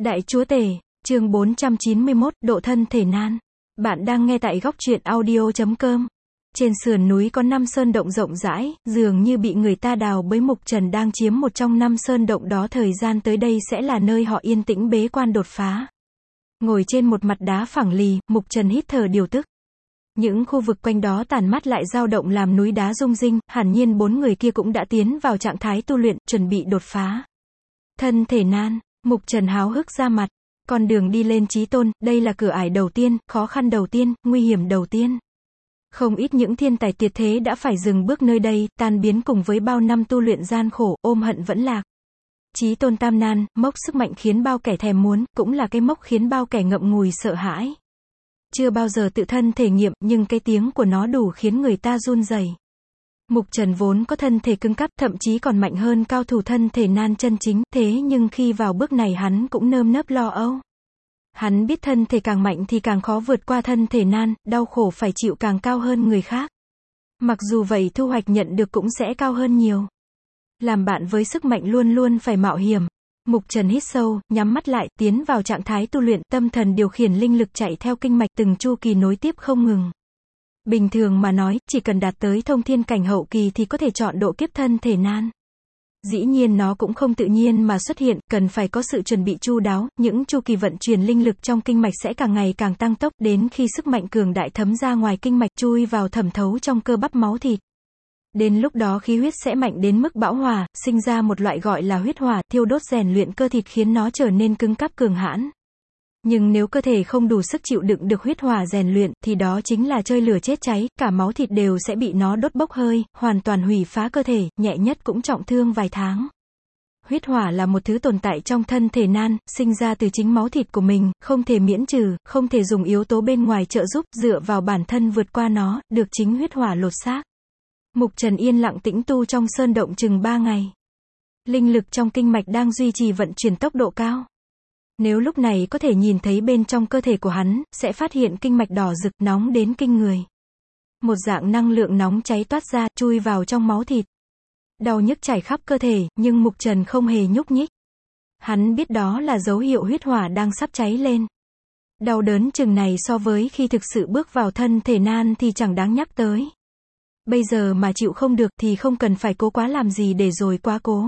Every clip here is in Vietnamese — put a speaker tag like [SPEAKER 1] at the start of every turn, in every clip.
[SPEAKER 1] Đại Chúa Tể, chương 491, độ thân thể nan. Bạn đang nghe tại góc truyện audio.com. Trên sườn núi có 5 sơn động rộng rãi, dường như bị người ta đào bới. Mục Trần đang chiếm một trong 5 sơn động đó. Thời gian tới đây sẽ là nơi họ yên tĩnh bế quan đột phá. Ngồi trên một mặt đá phẳng lì, Mục Trần hít thở điều tức. Những khu vực quanh đó tản mát lại dao động làm núi đá rung rinh, hẳn nhiên 4 người kia cũng đã tiến vào trạng thái tu luyện, chuẩn bị đột phá. Thân thể nan. Mục Trần háo hức ra mặt. Con đường đi lên chí tôn, đây là cửa ải đầu tiên, khó khăn đầu tiên, nguy hiểm đầu tiên. Không ít những thiên tài tuyệt thế đã phải dừng bước nơi đây, tan biến cùng với bao năm tu luyện gian khổ, ôm hận vẫn lạc. Chí tôn tam nan, mốc sức mạnh khiến bao kẻ thèm muốn, cũng là cái mốc khiến bao kẻ ngậm ngùi sợ hãi. Chưa bao giờ tự thân thể nghiệm, nhưng cái tiếng của nó đủ khiến người ta run rẩy. Mục Trần vốn có thân thể cứng cáp, thậm chí còn mạnh hơn cao thủ thân thể nan chân chính, thế nhưng khi vào bước này hắn cũng nơm nớp lo âu. Hắn biết thân thể càng mạnh thì càng khó vượt qua thân thể nan, đau khổ phải chịu càng cao hơn người khác. Mặc dù vậy thu hoạch nhận được cũng sẽ cao hơn nhiều. Làm bạn với sức mạnh luôn luôn phải mạo hiểm. Mục Trần hít sâu, nhắm mắt lại, tiến vào trạng thái tu luyện, tâm thần điều khiển linh lực chạy theo kinh mạch, từng chu kỳ nối tiếp không ngừng. Bình thường mà nói, chỉ cần đạt tới thông thiên cảnh hậu kỳ thì có thể chọn độ kiếp thân thể nan. Dĩ nhiên nó cũng không tự nhiên mà xuất hiện, cần phải có sự chuẩn bị chu đáo, những chu kỳ vận chuyển linh lực trong kinh mạch sẽ càng ngày càng tăng tốc, đến khi sức mạnh cường đại thấm ra ngoài kinh mạch, chui vào thẩm thấu trong cơ bắp máu thịt. Đến lúc đó khí huyết sẽ mạnh đến mức bão hòa, sinh ra một loại gọi là huyết hỏa, thiêu đốt rèn luyện cơ thịt khiến nó trở nên cứng cáp cường hãn. Nhưng nếu cơ thể không đủ sức chịu đựng được huyết hỏa rèn luyện, thì đó chính là chơi lửa chết cháy, cả máu thịt đều sẽ bị nó đốt bốc hơi, hoàn toàn hủy phá cơ thể, nhẹ nhất cũng trọng thương vài tháng. Huyết hỏa là một thứ tồn tại trong thân thể nan, sinh ra từ chính máu thịt của mình, không thể miễn trừ, không thể dùng yếu tố bên ngoài trợ giúp, dựa vào bản thân vượt qua nó, được chính huyết hỏa lột xác. Mục Trần yên lặng tĩnh tu trong sơn động chừng 3 ngày. Linh lực trong kinh mạch đang duy trì vận chuyển tốc độ cao. Nếu lúc này có thể nhìn thấy bên trong cơ thể của hắn, sẽ phát hiện kinh mạch đỏ rực, nóng đến kinh người. Một dạng năng lượng nóng cháy toát ra, chui vào trong máu thịt. Đau nhức trải khắp cơ thể, nhưng Mục Trần không hề nhúc nhích. Hắn biết đó là dấu hiệu huyết hỏa đang sắp cháy lên. Đau đớn chừng này so với khi thực sự bước vào thân thể nan thì chẳng đáng nhắc tới. Bây giờ mà chịu không được thì không cần phải cố quá làm gì để rồi quá cố.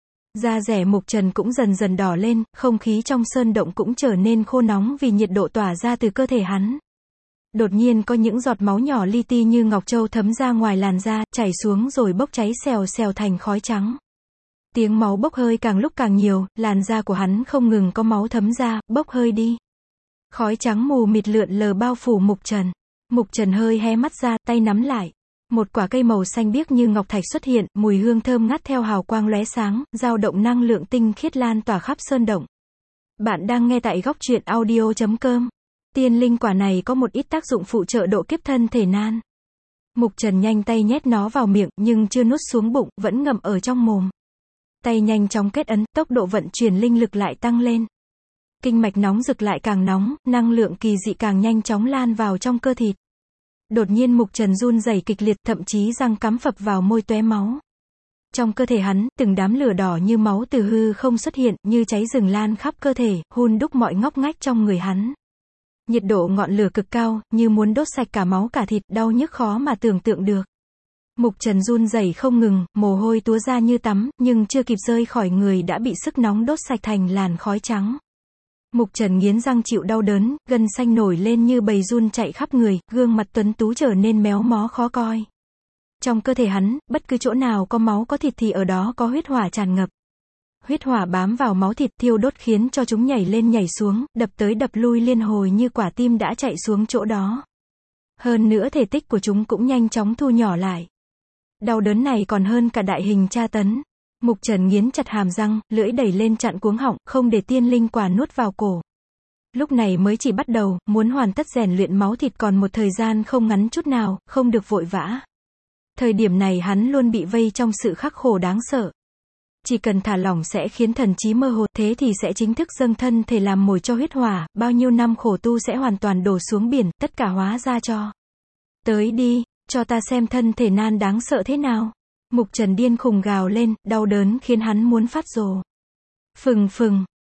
[SPEAKER 1] Da dẻ Mục Trần cũng dần dần đỏ lên, không khí trong sơn động cũng trở nên khô nóng vì nhiệt độ tỏa ra từ cơ thể hắn. Đột nhiên có những giọt máu nhỏ li ti như ngọc châu thấm ra ngoài làn da, chảy xuống rồi bốc cháy xèo xèo thành khói trắng. Tiếng máu bốc hơi càng lúc càng nhiều, làn da của hắn không ngừng có máu thấm ra, bốc hơi đi. Khói trắng mù mịt lượn lờ bao phủ Mục Trần. Mục Trần hơi hé mắt ra, tay nắm lại. Một quả cây màu xanh biếc như ngọc thạch xuất hiện, mùi hương thơm ngát theo hào quang lóe sáng, dao động năng lượng tinh khiết lan tỏa khắp sơn động. Bạn đang nghe tại góc truyện audio.com. Tiên linh quả này có một ít tác dụng phụ trợ độ kiếp thân thể nan. Mục Trần nhanh tay nhét nó vào miệng, nhưng chưa nuốt xuống bụng, vẫn ngậm ở trong mồm. Tay nhanh chóng kết ấn, tốc độ vận chuyển linh lực lại tăng lên. Kinh mạch nóng rực lại càng nóng, năng lượng kỳ dị càng nhanh chóng lan vào trong cơ thịt. Đột nhiên Mục Trần run rẩy kịch liệt, thậm chí răng cắm phập vào môi tóe máu. Trong cơ thể hắn, từng đám lửa đỏ như máu từ hư không xuất hiện, như cháy rừng lan khắp cơ thể, hun đúc mọi ngóc ngách trong người hắn. Nhiệt độ ngọn lửa cực cao, như muốn đốt sạch cả máu cả thịt, đau nhức khó mà tưởng tượng được. Mục Trần run rẩy không ngừng, mồ hôi túa ra như tắm, nhưng chưa kịp rơi khỏi người đã bị sức nóng đốt sạch thành làn khói trắng. Mục Trần nghiến răng chịu đau đớn, gân xanh nổi lên như bầy giun chạy khắp người, gương mặt tuấn tú trở nên méo mó khó coi. Trong cơ thể hắn, bất cứ chỗ nào có máu có thịt thì ở đó có huyết hỏa tràn ngập. Huyết hỏa bám vào máu thịt thiêu đốt khiến cho chúng nhảy lên nhảy xuống, đập tới đập lui liên hồi như quả tim đã chạy xuống chỗ đó. Hơn nữa thể tích của chúng cũng nhanh chóng thu nhỏ lại. Đau đớn này còn hơn cả đại hình tra tấn. Mục Trần nghiến chặt hàm răng, lưỡi đẩy lên chặn cuống họng, không để tiên linh quả nuốt vào cổ. Lúc này mới chỉ bắt đầu, muốn hoàn tất rèn luyện máu thịt còn một thời gian không ngắn chút nào, không được vội vã. Thời điểm này hắn luôn bị vây trong sự khắc khổ đáng sợ. Chỉ cần thả lỏng sẽ khiến thần trí mơ hồ, thế thì sẽ chính thức dâng thân thể làm mồi cho huyết hỏa, bao nhiêu năm khổ tu sẽ hoàn toàn đổ xuống biển, tất cả hóa ra cho. Tới đi, cho ta xem thân thể nan đáng sợ thế nào. Mục Trần điên khùng gào lên, đau đớn khiến hắn muốn phát rồ. Phừng phừng,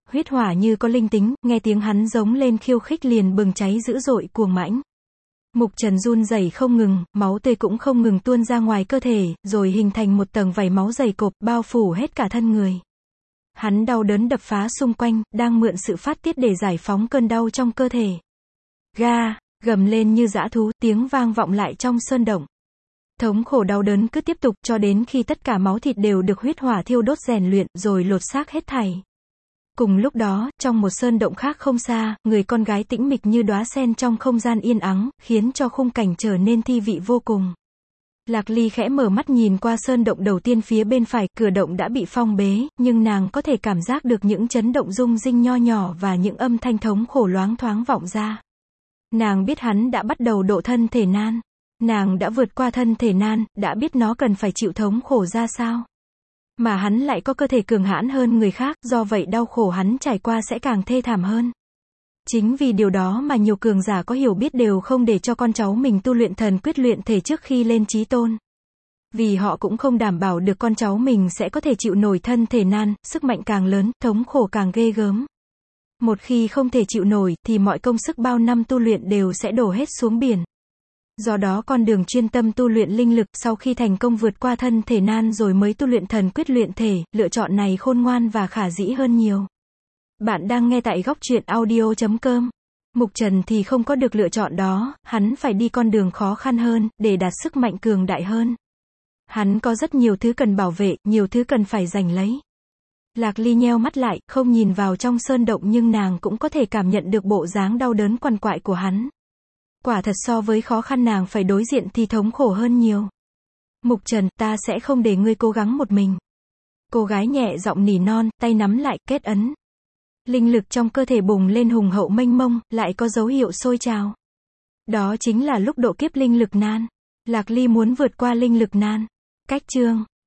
[SPEAKER 1] huyết hỏa như có linh tính, nghe tiếng hắn giống lên khiêu khích liền bừng cháy dữ dội cuồng mãnh. Mục Trần run rẩy không ngừng, máu tươi cũng không ngừng tuôn ra ngoài cơ thể, rồi hình thành một tầng vảy máu dày cộp, bao phủ hết cả thân người. Hắn đau đớn đập phá xung quanh, đang mượn sự phát tiết để giải phóng cơn đau trong cơ thể. Ga, gầm lên như dã thú, tiếng vang vọng lại trong sơn động. Thống khổ đau đớn cứ tiếp tục cho đến khi tất cả máu thịt đều được huyết hỏa thiêu đốt rèn luyện, rồi lột xác hết thảy. Cùng lúc đó, trong một sơn động khác không xa, người con gái tĩnh mịch như đóa sen trong không gian yên ắng, khiến cho khung cảnh trở nên thi vị vô cùng. Lạc Ly khẽ mở mắt nhìn qua sơn động đầu tiên phía bên phải, cửa động đã bị phong bế, nhưng nàng có thể cảm giác được những chấn động rung rinh nho nhỏ và những âm thanh thống khổ loáng thoáng vọng ra. Nàng biết hắn đã bắt đầu độ thân thể nan. Nàng đã vượt qua thân thể nan, đã biết nó cần phải chịu thống khổ ra sao. Mà hắn lại có cơ thể cường hãn hơn người khác, do vậy đau khổ hắn trải qua sẽ càng thê thảm hơn. Chính vì điều đó mà nhiều cường giả có hiểu biết đều không để cho con cháu mình tu luyện thần quyết luyện thể trước khi lên chí tôn. Vì họ cũng không đảm bảo được con cháu mình sẽ có thể chịu nổi thân thể nan, sức mạnh càng lớn, thống khổ càng ghê gớm. Một khi không thể chịu nổi, thì mọi công sức bao năm tu luyện đều sẽ đổ hết xuống biển. Do đó con đường chuyên tâm tu luyện linh lực, sau khi thành công vượt qua thân thể nan rồi mới tu luyện thần quyết luyện thể, lựa chọn này khôn ngoan và khả dĩ hơn nhiều. Bạn đang nghe tại góc truyện audio.com. Mục Trần thì không có được lựa chọn đó, hắn phải đi con đường khó khăn hơn, để đạt sức mạnh cường đại hơn. Hắn có rất nhiều thứ cần bảo vệ, nhiều thứ cần phải giành lấy. Lạc Ly nheo mắt lại, không nhìn vào trong sơn động nhưng nàng cũng có thể cảm nhận được bộ dáng đau đớn quằn quại của hắn. Quả thật so với khó khăn nàng phải đối diện thì thống khổ hơn nhiều. Mục Trần, ta sẽ không để ngươi cố gắng một mình. Cô gái nhẹ giọng nỉ non, tay nắm lại, kết ấn. Linh lực trong cơ thể bùng lên hùng hậu mênh mông, lại có dấu hiệu sôi trào. Đó chính là lúc độ kiếp linh lực nan. Lạc Ly muốn vượt qua linh lực nan. Cách chương